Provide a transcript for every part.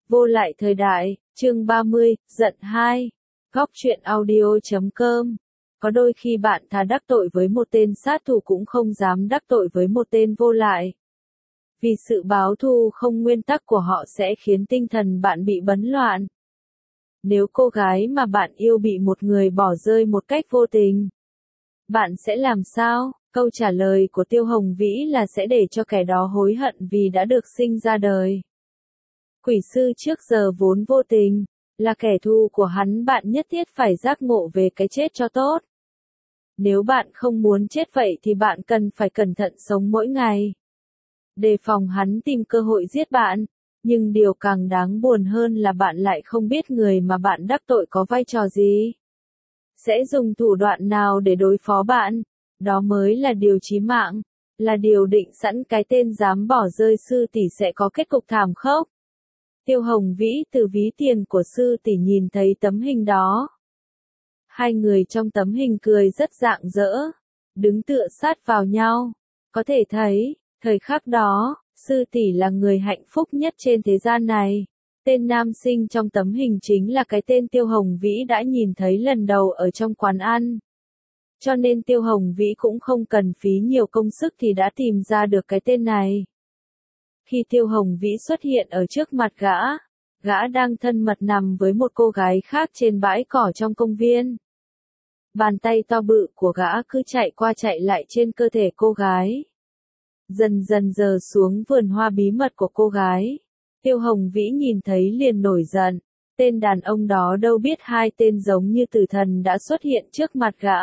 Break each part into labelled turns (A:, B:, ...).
A: Vô lại thời đại, chương 30, giận 2. Góc truyện audio.com. Có đôi khi bạn thà đắc tội với một tên sát thủ cũng không dám đắc tội với một tên vô lại. Vì sự báo thù không nguyên tắc của họ sẽ khiến tinh thần bạn bị bấn loạn. Nếu cô gái mà bạn yêu bị một người bỏ rơi một cách vô tình, bạn sẽ làm sao? Câu trả lời của Tiêu Hồng Vĩ là sẽ để cho kẻ đó hối hận vì đã được sinh ra đời. Quỷ sư trước giờ vốn vô tình, là kẻ thù của hắn, bạn nhất thiết phải giác ngộ về cái chết cho tốt. Nếu bạn không muốn chết vậy thì bạn cần phải cẩn thận sống mỗi ngày. Đề phòng hắn tìm cơ hội giết bạn, nhưng điều càng đáng buồn hơn là bạn lại không biết người mà bạn đắc tội có vai trò gì. Sẽ dùng thủ đoạn nào để đối phó bạn, đó mới là điều chí mạng, là điều định sẵn cái tên dám bỏ rơi sư tỷ sẽ có kết cục thảm khốc. Tiêu Hồng Vĩ từ ví tiền của sư tỷ nhìn thấy tấm hình đó. Hai người trong tấm hình cười rất rạng rỡ, đứng tựa sát vào nhau. Có thể thấy, thời khắc đó, sư tỷ là người hạnh phúc nhất trên thế gian này. Tên nam sinh trong tấm hình chính là cái tên Tiêu Hồng Vĩ đã nhìn thấy lần đầu ở trong quán ăn. Cho nên Tiêu Hồng Vĩ cũng không cần phí nhiều công sức thì đã tìm ra được cái tên này. Khi Tiêu Hồng Vĩ xuất hiện ở trước mặt gã đang thân mật nằm với một cô gái khác trên bãi cỏ trong công viên. Bàn tay to bự của gã cứ chạy qua chạy lại trên cơ thể cô gái. Dần dần dờ xuống vườn hoa bí mật của cô gái. Tiêu Hồng Vĩ nhìn thấy liền nổi giận. Tên đàn ông đó đâu biết hai tên giống như tử thần đã xuất hiện trước mặt gã.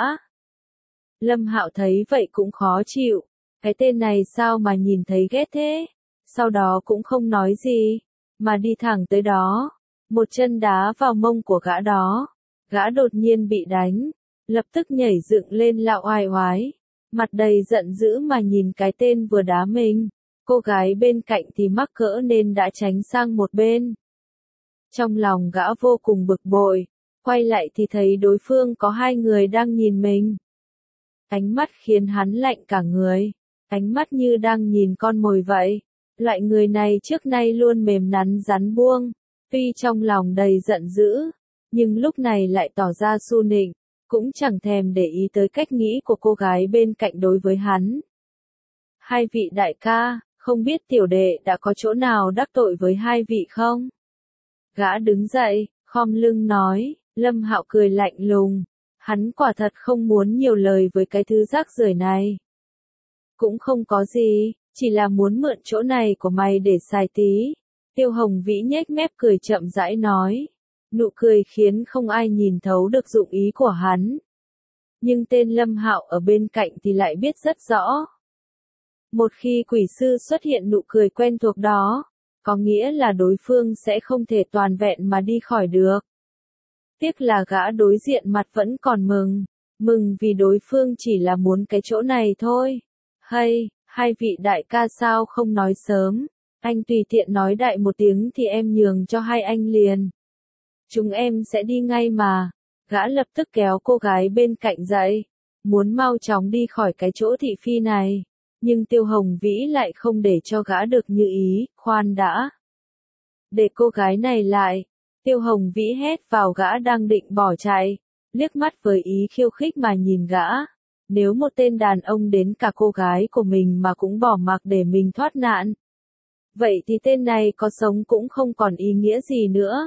A: Lâm Hạo thấy vậy cũng khó chịu. Cái tên này sao mà nhìn thấy ghét thế? Sau đó cũng không nói gì, mà đi thẳng tới đó. Một chân đá vào mông của gã đó. Gã đột nhiên bị đánh. Lập tức nhảy dựng lên lạo oai oái. Mặt đầy giận dữ mà nhìn cái tên vừa đá mình. Cô gái bên cạnh thì mắc cỡ nên đã tránh sang một bên. Trong lòng gã vô cùng bực bội. Quay lại thì thấy đối phương có hai người đang nhìn mình. Ánh mắt khiến hắn lạnh cả người. Ánh mắt như đang nhìn con mồi vậy. Loại người này trước nay luôn mềm nắn rắn buông. Tuy trong lòng đầy giận dữ, nhưng lúc này lại tỏ ra su nịnh. Cũng chẳng thèm để ý tới cách nghĩ của cô gái bên cạnh đối với hắn. Hai vị đại ca, không biết tiểu đệ đã có chỗ nào đắc tội với hai vị không? Gã đứng dậy, khom lưng nói. Lâm Hạo cười lạnh lùng. Hắn quả thật không muốn nhiều lời với cái thứ rác rưởi này. Cũng không có gì, chỉ là muốn mượn chỗ này của mày để xài tí. Tiêu Hồng Vĩ nhếch mép cười chậm rãi nói. Nụ cười khiến không ai nhìn thấu được dụng ý của hắn. Nhưng tên Lâm Hạo ở bên cạnh thì lại biết rất rõ. Một khi quỷ sư xuất hiện nụ cười quen thuộc đó, có nghĩa là đối phương sẽ không thể toàn vẹn mà đi khỏi được. Tiếc là gã đối diện mặt vẫn còn mừng vì đối phương chỉ là muốn cái chỗ này thôi. Hay, hai vị đại ca sao không nói sớm, anh tùy tiện nói đại một tiếng thì em nhường cho hai anh liền. Chúng em sẽ đi ngay mà. Gã lập tức kéo cô gái bên cạnh dậy, muốn mau chóng đi khỏi cái chỗ thị phi này. Nhưng Tiêu Hồng Vĩ lại không để cho gã được như ý, khoan đã. Để cô gái này lại. Tiêu Hồng Vĩ hét vào gã đang định bỏ chạy, liếc mắt với ý khiêu khích mà nhìn gã. Nếu một tên đàn ông đến cả cô gái của mình mà cũng bỏ mặc để mình thoát nạn, vậy thì tên này có sống cũng không còn ý nghĩa gì nữa.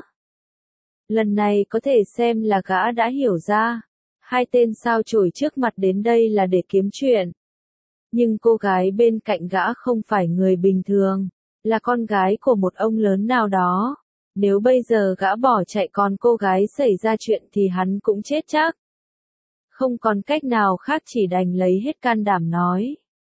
A: Lần này có thể xem là gã đã hiểu ra. Hai tên sao chổi trước mặt đến đây là để kiếm chuyện. Nhưng cô gái bên cạnh gã không phải người bình thường, là con gái của một ông lớn nào đó. Nếu bây giờ gã bỏ chạy còn cô gái xảy ra chuyện thì hắn cũng chết chắc. Không còn cách nào khác chỉ đành lấy hết can đảm nói.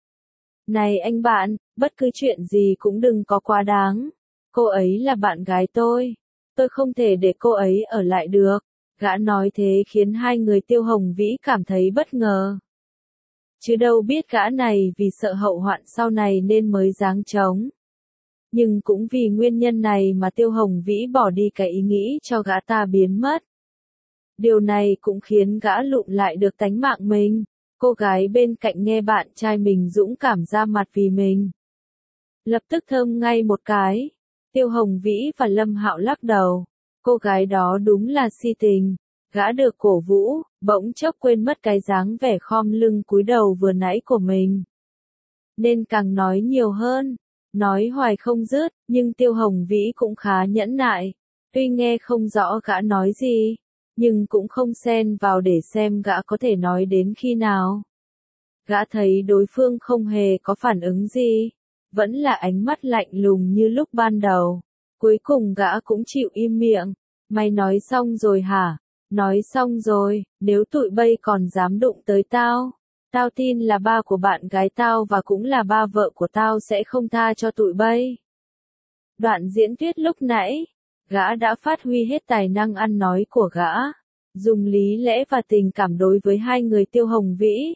A: Này anh bạn, bất cứ chuyện gì cũng đừng có quá đáng. Cô ấy là bạn gái tôi không thể để cô ấy ở lại được. Gã nói thế khiến hai người Tiêu Hồng Vĩ cảm thấy bất ngờ. Chứ đâu biết gã này vì sợ hậu hoạn sau này nên mới giáng trống. Nhưng cũng vì nguyên nhân này mà Tiêu Hồng Vĩ bỏ đi cái ý nghĩ cho gã ta biến mất. Điều này cũng khiến gã lụm lại được tánh mạng mình. Cô gái bên cạnh nghe bạn trai mình dũng cảm ra mặt vì mình. Lập tức thơm ngay một cái. Tiêu Hồng Vĩ và Lâm Hạo lắc đầu. Cô gái đó đúng là si tình. Gã được cổ vũ, bỗng chốc quên mất cái dáng vẻ khom lưng cúi đầu vừa nãy của mình. Nên càng nói nhiều hơn. Nói hoài không dứt, nhưng Tiêu Hồng Vĩ cũng khá nhẫn nại. Tuy nghe không rõ gã nói gì, nhưng cũng không xen vào để xem gã có thể nói đến khi nào. Gã thấy đối phương không hề có phản ứng gì, vẫn là ánh mắt lạnh lùng như lúc ban đầu. Cuối cùng gã cũng chịu im miệng. Mày nói xong rồi hả? Nói xong rồi, nếu tụi bay còn dám đụng tới tao, tao tin là ba của bạn gái tao và cũng là ba vợ của tao sẽ không tha cho tụi bay. Đoạn diễn thuyết lúc nãy, gã đã phát huy hết tài năng ăn nói của gã, dùng lý lẽ và tình cảm đối với hai người Tiêu Hồng Vĩ.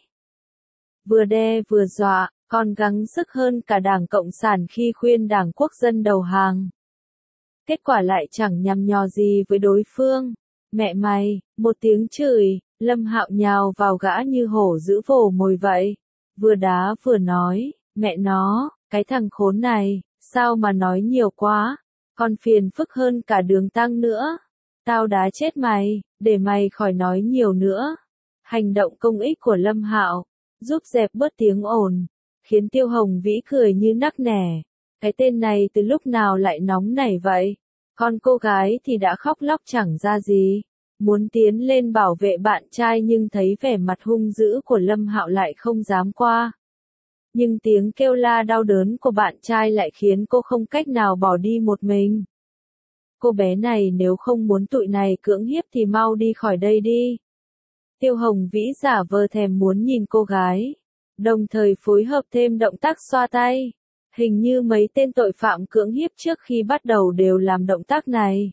A: Vừa đe vừa dọa, còn gắng sức hơn cả Đảng Cộng sản khi khuyên Đảng Quốc dân đầu hàng. Kết quả lại chẳng nhằm nhò gì với đối phương. Mẹ mày, một tiếng chửi, Lâm Hạo nhào vào gã như hổ dữ vồ mồi vậy. Vừa đá vừa nói, mẹ nó, cái thằng khốn này, sao mà nói nhiều quá, còn phiền phức hơn cả Đường Tăng nữa. Tao đá chết mày, để mày khỏi nói nhiều nữa. Hành động công ích của Lâm Hạo, giúp dẹp bớt tiếng ồn, khiến Tiêu Hồng Vĩ cười như nắc nẻ. Cái tên này từ lúc nào lại nóng nảy vậy? Còn cô gái thì đã khóc lóc chẳng ra gì. Muốn tiến lên bảo vệ bạn trai nhưng thấy vẻ mặt hung dữ của Lâm Hạo lại không dám qua. Nhưng tiếng kêu la đau đớn của bạn trai lại khiến cô không cách nào bỏ đi một mình. Cô bé này nếu không muốn tụi này cưỡng hiếp thì mau đi khỏi đây đi. Tiêu Hồng Vĩ giả vờ thèm muốn nhìn cô gái, đồng thời phối hợp thêm động tác xoa tay. Hình như mấy tên tội phạm cưỡng hiếp trước khi bắt đầu đều làm động tác này.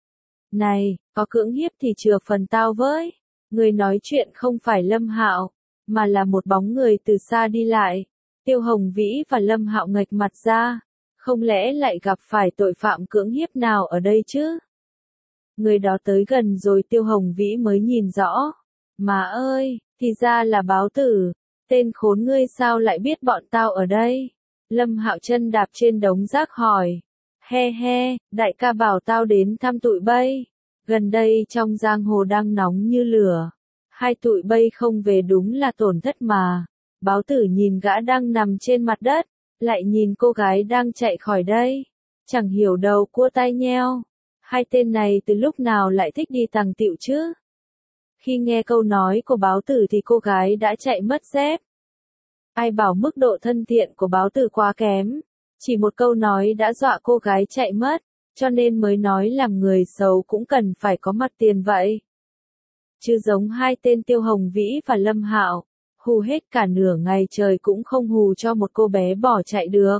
A: Này, có cưỡng hiếp thì chừa phần tao với. Người nói chuyện không phải Lâm Hạo, mà là một bóng người từ xa đi lại. Tiêu Hồng Vĩ và Lâm Hạo nghệch mặt ra. Không lẽ lại gặp phải tội phạm cưỡng hiếp nào ở đây chứ? Người đó tới gần rồi Tiêu Hồng Vĩ mới nhìn rõ. Má ơi, thì ra là Báo Tử. Tên khốn ngươi sao lại biết bọn tao ở đây? Lâm Hạo chân đạp trên đống rác hỏi. He he, đại ca bảo tao đến thăm tụi bay. Gần đây trong giang hồ đang nóng như lửa. Hai tụi bay không về đúng là tổn thất mà. Báo Tử nhìn gã đang nằm trên mặt đất, lại nhìn cô gái đang chạy khỏi đây. Chẳng hiểu đầu cua tai nheo. Hai tên này từ lúc nào lại thích đi tàng tiệu chứ? Khi nghe câu nói của Báo Tử thì cô gái đã chạy mất dép. Ai bảo mức độ thân thiện của Báo Tử quá kém. Chỉ một câu nói đã dọa cô gái chạy mất, cho nên mới nói làm người xấu cũng cần phải có mặt tiền vậy. Chứ giống hai tên Tiêu Hồng Vĩ và Lâm Hạo, hù hết cả nửa ngày trời cũng không hù cho một cô bé bỏ chạy được.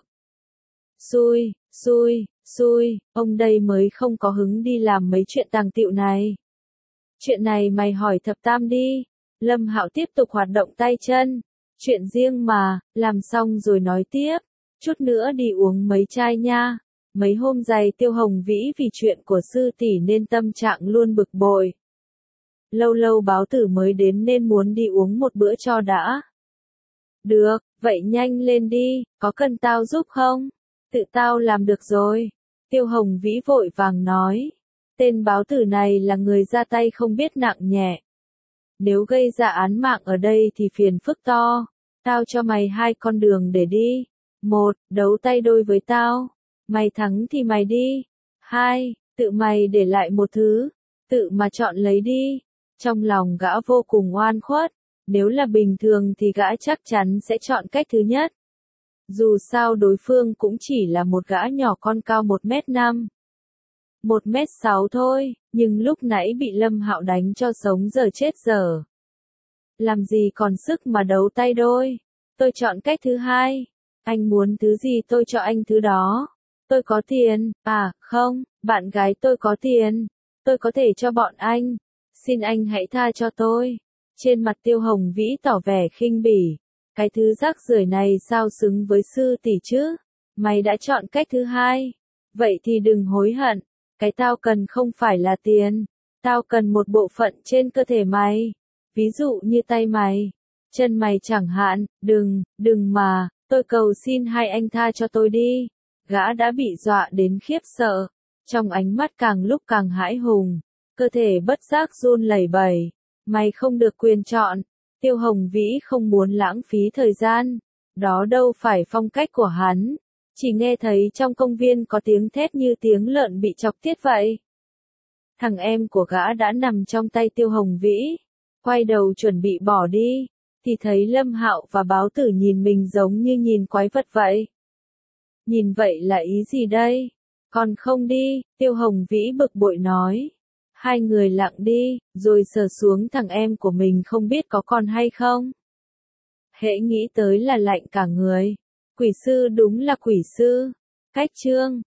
A: Xui, xui, xui, ông đây mới không có hứng đi làm mấy chuyện tàng tiệu này. Chuyện này mày hỏi thập tam đi. Lâm Hạo tiếp tục hoạt động tay chân. Chuyện riêng mà, làm xong rồi nói tiếp. Chút nữa đi uống mấy chai nha. Mấy hôm dày Tiêu Hồng Vĩ vì chuyện của sư tỷ nên tâm trạng luôn bực bội. Lâu lâu Báo Tử mới đến nên muốn đi uống một bữa cho đã. Được, vậy nhanh lên đi, có cần tao giúp không? Tự tao làm được rồi. Tiêu Hồng Vĩ vội vàng nói. Tên Báo Tử này là người ra tay không biết nặng nhẹ. Nếu gây ra án mạng ở đây thì phiền phức to. Tao cho mày hai con đường để đi. 1. Đấu tay đôi với tao. Mày thắng thì mày đi. 2. Tự mày để lại một thứ. Tự mà chọn lấy đi. Trong lòng gã vô cùng oan khuất. Nếu là bình thường thì gã chắc chắn sẽ chọn cách thứ nhất. Dù sao đối phương cũng chỉ là một gã nhỏ con cao 1m5. 1m6 thôi, nhưng lúc nãy bị Lâm Hạo đánh cho sống giờ chết giờ. Làm gì còn sức mà đấu tay đôi. Tôi chọn cách thứ hai. Anh muốn thứ gì tôi cho anh thứ đó. Tôi có tiền, à, không, bạn gái tôi có tiền. Tôi có thể cho bọn anh. Xin anh hãy tha cho tôi. Trên mặt Tiêu Hồng Vĩ tỏ vẻ khinh bỉ. Cái thứ rác rưởi này sao xứng với sư tỷ chứ? Mày đã chọn cách thứ hai. Vậy thì đừng hối hận. Cái tao cần không phải là tiền. Tao cần một bộ phận trên cơ thể mày. Ví dụ như tay mày, chân mày chẳng hạn, đừng mà, tôi cầu xin hai anh tha cho tôi đi. gã đã bị dọa đến khiếp sợ, trong ánh mắt càng lúc càng hãi hùng, cơ thể bất giác run lẩy bẩy. Mày không được quyền chọn. Tiêu Hồng Vĩ không muốn lãng phí thời gian. Đó đâu phải phong cách của hắn. Chỉ nghe thấy trong công viên có tiếng thét như tiếng lợn bị chọc tiết vậy. Thằng em của gã đã nằm trong tay Tiêu Hồng Vĩ. Quay đầu chuẩn bị bỏ đi, thì thấy Lâm Hạo và Báo Tử nhìn mình giống như nhìn quái vật vậy. Nhìn vậy là ý gì đây? Còn không đi, Tiêu Hồng Vĩ bực bội nói. Hai người lặng đi, rồi sờ xuống thằng em của mình không biết có còn hay không. Hễ nghĩ tới là lạnh cả người. Quỷ sư đúng là quỷ sư. Cách chương